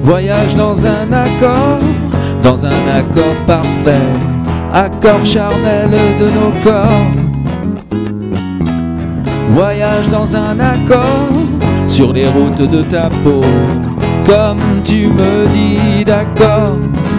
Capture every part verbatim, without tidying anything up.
Voyage dans un accord, dans un accord parfait, accord charnel de nos corps. Voyage dans un accord, sur les routes de ta peau, comme tu me dis d'accord.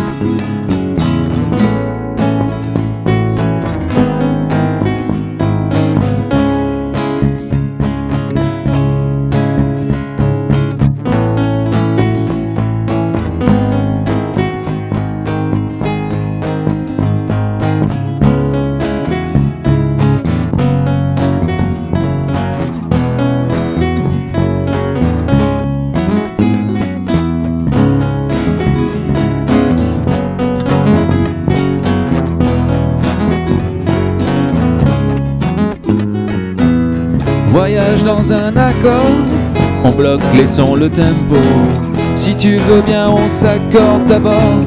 Voyage dans un accord, on bloque les sons, le tempo. Si tu veux bien, on s'accorde d'abord.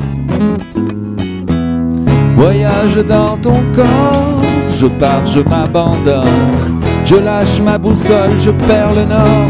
Voyage dans ton corps, je pars, je m'abandonne. Je lâche ma boussole, je perds le nord.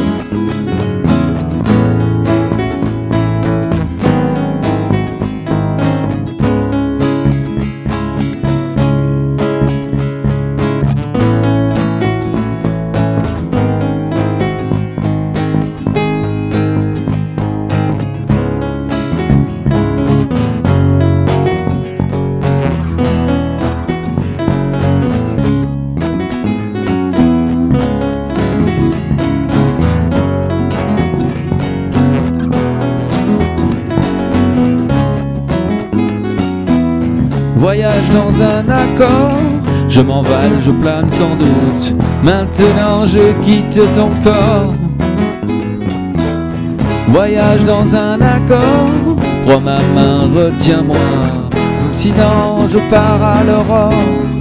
Voyage dans un accord, je m'envole, je plane sans doute. Maintenant je quitte ton corps. Voyage dans un accord, prends ma main, retiens-moi. Sinon je pars à l'aurore.